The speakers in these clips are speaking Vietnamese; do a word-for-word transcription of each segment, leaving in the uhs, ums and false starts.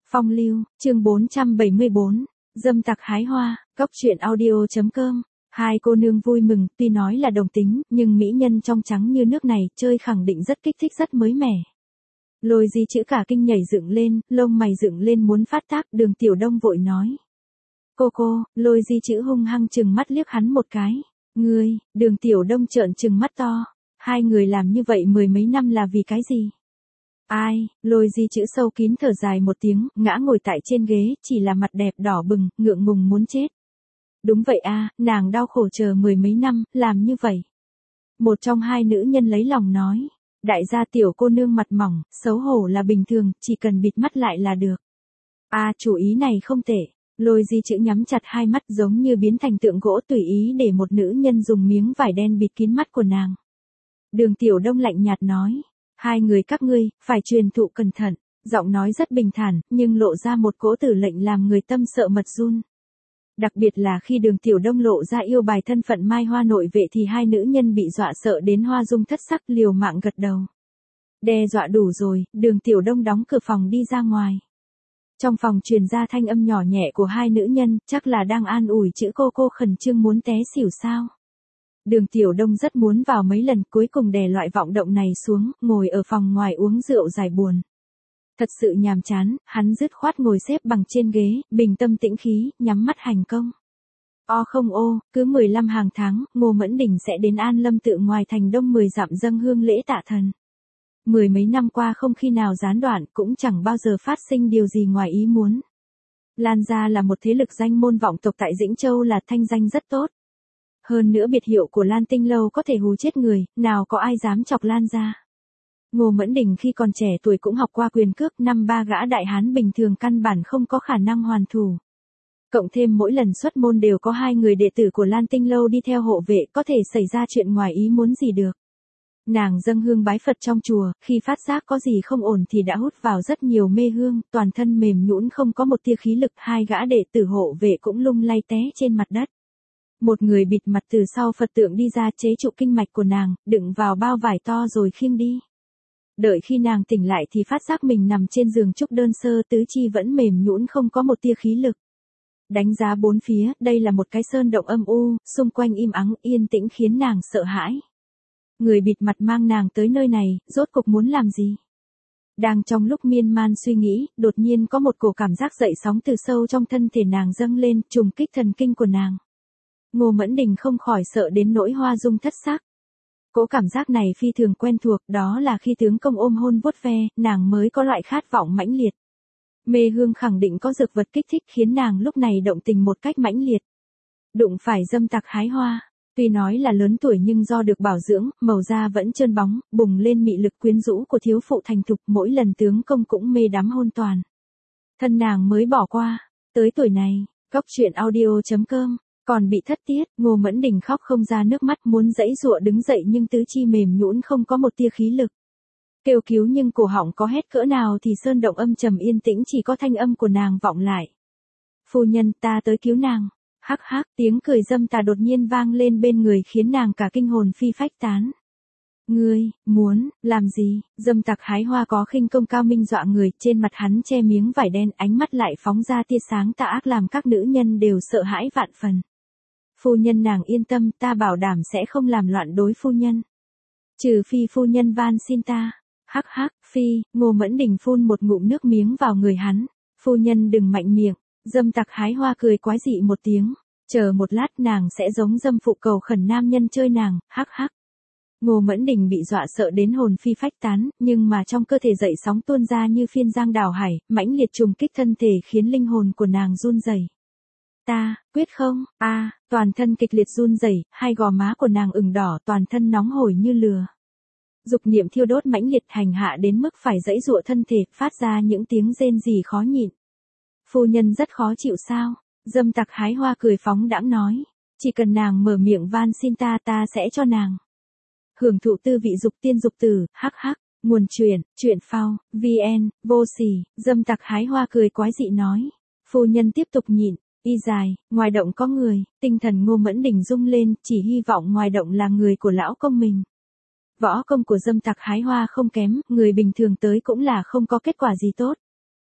Phong lưu, chương bốn trăm bảy mươi bốn, dâm tặc hái hoa, cóc truyện audio.com. Hai cô nương vui mừng, tuy nói là đồng tính, nhưng mỹ nhân trong trắng như nước này, chơi khẳng định rất kích thích rất mới mẻ. Lôi Di chữ cả kinh nhảy dựng lên, lông mày dựng lên muốn phát tác, Đường Tiểu Đông vội nói. Cô cô, Lôi Di chữ hung hăng chừng mắt liếc hắn một cái. Ngươi, Đường Tiểu Đông trợn trừng mắt to. Hai người làm như vậy mười mấy năm là vì cái gì? Ai, Lôi Di chữ sâu kín thở dài một tiếng, ngã ngồi tại trên ghế, chỉ là mặt đẹp đỏ bừng, ngượng ngùng muốn chết. Đúng vậy a, nàng đau khổ chờ mười mấy năm, làm như vậy. Một trong hai nữ nhân lấy lòng nói. Đại gia tiểu cô nương mặt mỏng, xấu hổ là bình thường, chỉ cần bịt mắt lại là được. A, chủ ý này không tệ. Lôi Di chữ nhắm chặt hai mắt giống như biến thành tượng gỗ tùy ý để một nữ nhân dùng miếng vải đen bịt kín mắt của nàng. Đường Tiểu Đông lạnh nhạt nói. Hai người các ngươi, phải truyền thụ cẩn thận, giọng nói rất bình thản, nhưng lộ ra một cỗ tử lệnh làm người tâm sợ mật run. Đặc biệt là khi Đường Tiểu Đông lộ ra yêu bài thân phận Mai Hoa nội vệ thì hai nữ nhân bị dọa sợ đến hoa dung thất sắc liều mạng gật đầu. Đe dọa đủ rồi, Đường Tiểu Đông đóng cửa phòng đi ra ngoài. Trong phòng truyền ra thanh âm nhỏ nhẹ của hai nữ nhân, chắc là đang an ủi chữ cô cô khẩn trương muốn té xỉu sao. Đường Tiểu Đông rất muốn vào mấy lần, cuối cùng đè loại vọng động này xuống, ngồi ở phòng ngoài uống rượu giải buồn. Thật sự nhàm chán, hắn dứt khoát ngồi xếp bằng trên ghế, bình tâm tĩnh khí, nhắm mắt hành công. O không ô, cứ mười lăm hàng tháng, Ngô Mẫn Đình sẽ đến An Lâm tự ngoài thành đông mười dặm dâng hương lễ tạ thần. Mười mấy năm qua không khi nào gián đoạn, cũng chẳng bao giờ phát sinh điều gì ngoài ý muốn. Lan gia là một thế lực danh môn vọng tộc tại Dĩnh Châu, là thanh danh rất tốt. Hơn nữa biệt hiệu của Lan Tinh Lâu có thể hù chết người, nào có ai dám chọc Lan gia. Ngô Mẫn Đình khi còn trẻ tuổi cũng học qua quyền cước, năm ba gã đại hán bình thường căn bản không có khả năng hoàn thủ. Cộng thêm mỗi lần xuất môn đều có hai người đệ tử của Lan Tinh Lâu đi theo hộ vệ, có thể xảy ra chuyện ngoài ý muốn gì được. Nàng dâng hương bái Phật trong chùa, khi phát giác có gì không ổn thì đã hút vào rất nhiều mê hương, toàn thân mềm nhũn không có một tia khí lực, hai gã đệ tử hộ vệ cũng lung lay té trên mặt đất. Một người bịt mặt từ sau Phật tượng đi ra chế trụ kinh mạch của nàng, đựng vào bao vải to rồi khiêng đi. Đợi khi nàng tỉnh lại thì phát giác mình nằm trên giường trúc đơn sơ, tứ chi vẫn mềm nhũn không có một tia khí lực. Đánh giá bốn phía, đây là một cái sơn động âm u, xung quanh im ắng yên tĩnh khiến nàng sợ hãi. Người bịt mặt mang nàng tới nơi này, rốt cục muốn làm gì? Đang trong lúc miên man suy nghĩ, đột nhiên có một cổ cảm giác dậy sóng từ sâu trong thân thể nàng dâng lên, trùng kích thần kinh của nàng. Ngô Mẫn Đình không khỏi sợ đến nỗi hoa dung thất sắc. Cỗ cảm giác này phi thường quen thuộc, đó là khi tướng công ôm hôn vuốt ve, nàng mới có loại khát vọng mãnh liệt. Mê hương khẳng định có dược vật kích thích khiến nàng lúc này động tình một cách mãnh liệt. Đụng phải dâm tặc hái hoa, tuy nói là lớn tuổi nhưng do được bảo dưỡng, màu da vẫn trơn bóng, bùng lên mị lực quyến rũ của thiếu phụ thành thục, mỗi lần tướng công cũng mê đắm hôn toàn. Thân nàng mới bỏ qua, tới tuổi này, cóc truyện audio.com. Còn bị thất tiết, Ngô Mẫn Đình khóc không ra nước mắt, muốn giãy giụa đứng dậy nhưng tứ chi mềm nhũn không có một tia khí lực. Kêu cứu nhưng cổ họng có hét cỡ nào thì sơn động âm trầm yên tĩnh chỉ có thanh âm của nàng vọng lại. Phu nhân, ta tới cứu nàng. Hắc hắc, tiếng cười dâm tà đột nhiên vang lên bên người khiến nàng cả kinh hồn phi phách tán. Ngươi, muốn, làm gì? Dâm tặc hái hoa có khinh công cao minh dọa người, trên mặt hắn che miếng vải đen, ánh mắt lại phóng ra tia sáng tà ác làm các nữ nhân đều sợ hãi vạn phần. Phu nhân nàng yên tâm, ta bảo đảm sẽ không làm loạn đối phu nhân. Trừ phi phu nhân van xin ta. Hắc hắc, phi, Ngô Mẫn Đình phun một ngụm nước miếng vào người hắn. Phu nhân đừng mạnh miệng. Dâm tặc hái hoa cười quái dị một tiếng. Chờ một lát nàng sẽ giống dâm phụ cầu khẩn nam nhân chơi nàng, hắc hắc. Ngô Mẫn Đình bị dọa sợ đến hồn phi phách tán, nhưng mà trong cơ thể dậy sóng tuôn ra như phiên giang đào hải, mãnh liệt trùng kích thân thể khiến linh hồn của nàng run rẩy. Ta, quyết không, a, à, toàn thân kịch liệt run rẩy, hai gò má của nàng ửng đỏ, toàn thân nóng hổi như lửa. Dục niệm thiêu đốt mãnh liệt hành hạ đến mức phải giãy giụa thân thể, phát ra những tiếng rên rỉ khó nhịn. Phu nhân rất khó chịu sao? Dâm tặc hái hoa cười phóng đãng nói, chỉ cần nàng mở miệng van xin ta, ta sẽ cho nàng. Hưởng thụ tư vị dục tiên dục tử, hắc hắc, nguồn truyện, truyện phao, vn, vô sỉ, dâm tặc hái hoa cười quái dị nói. Phu nhân tiếp tục nhịn. Y dài, ngoài động có người, tinh thần Ngô Mẫn Đình rung lên, chỉ hy vọng ngoài động là người của lão công mình. Võ công của dâm tặc hái hoa không kém, người bình thường tới cũng là không có kết quả gì tốt.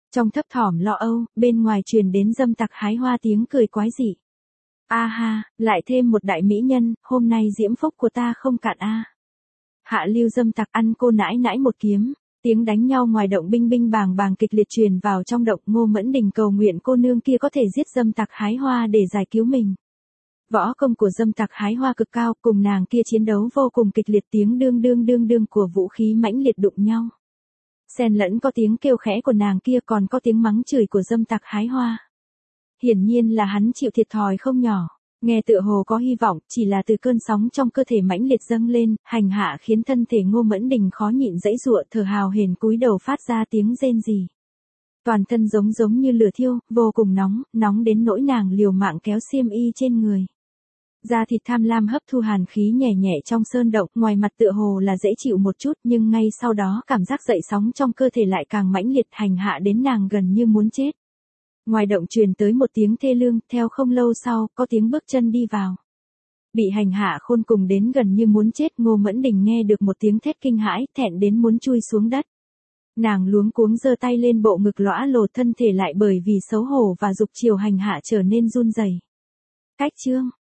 Trong thấp thỏm lo âu, bên ngoài truyền đến Dâm Tặc hái hoa tiếng cười quái dị. A ha, lại thêm một đại mỹ nhân, hôm nay diễm phúc của ta không cạn a. Hạ lưu Dâm Tặc ăn cô nãi nãi một kiếm, tiếng đánh nhau ngoài động binh binh bàng bàng kịch liệt truyền vào trong động. Ngô Mẫn Đình cầu nguyện cô nương kia có thể giết Dâm Tặc hái hoa để giải cứu mình. Võ công của Dâm Tặc hái hoa cực cao, cùng nàng kia chiến đấu vô cùng kịch liệt, tiếng đương đương đương đương của vũ khí mãnh liệt đụng nhau. Xen lẫn có tiếng kêu khẽ của nàng kia, còn có tiếng mắng chửi của Dâm Tặc hái hoa. Hiển nhiên là hắn chịu thiệt thòi không nhỏ, nghe tựa hồ có hy vọng, chỉ là từ cơn sóng trong cơ thể mãnh liệt dâng lên, hành hạ khiến thân thể Ngô Mẫn Đình khó nhịn giãy giụa, thở hào hển cúi đầu phát ra tiếng rên rỉ. Toàn thân giống giống như lửa thiêu, vô cùng nóng, nóng đến nỗi nàng liều mạng kéo xiêm y trên người. Da thịt tham lam hấp thu hàn khí nhẹ nhẹ trong sơn động, ngoài mặt tựa hồ là dễ chịu một chút, nhưng ngay sau đó cảm giác dậy sóng trong cơ thể lại càng mãnh liệt, hành hạ đến nàng gần như muốn chết. Ngoài động truyền tới một tiếng thê lương, theo không lâu sau, có tiếng bước chân đi vào. Bị hành hạ khôn cùng đến gần như muốn chết, Ngô Mẫn Đình nghe được một tiếng thét kinh hãi, thẹn đến muốn chui xuống đất. Nàng luống cuống giơ tay lên, bộ ngực lõa lồ, thân thể lại bởi vì xấu hổ và dục chiều hành hạ trở nên run rẩy. Cách chương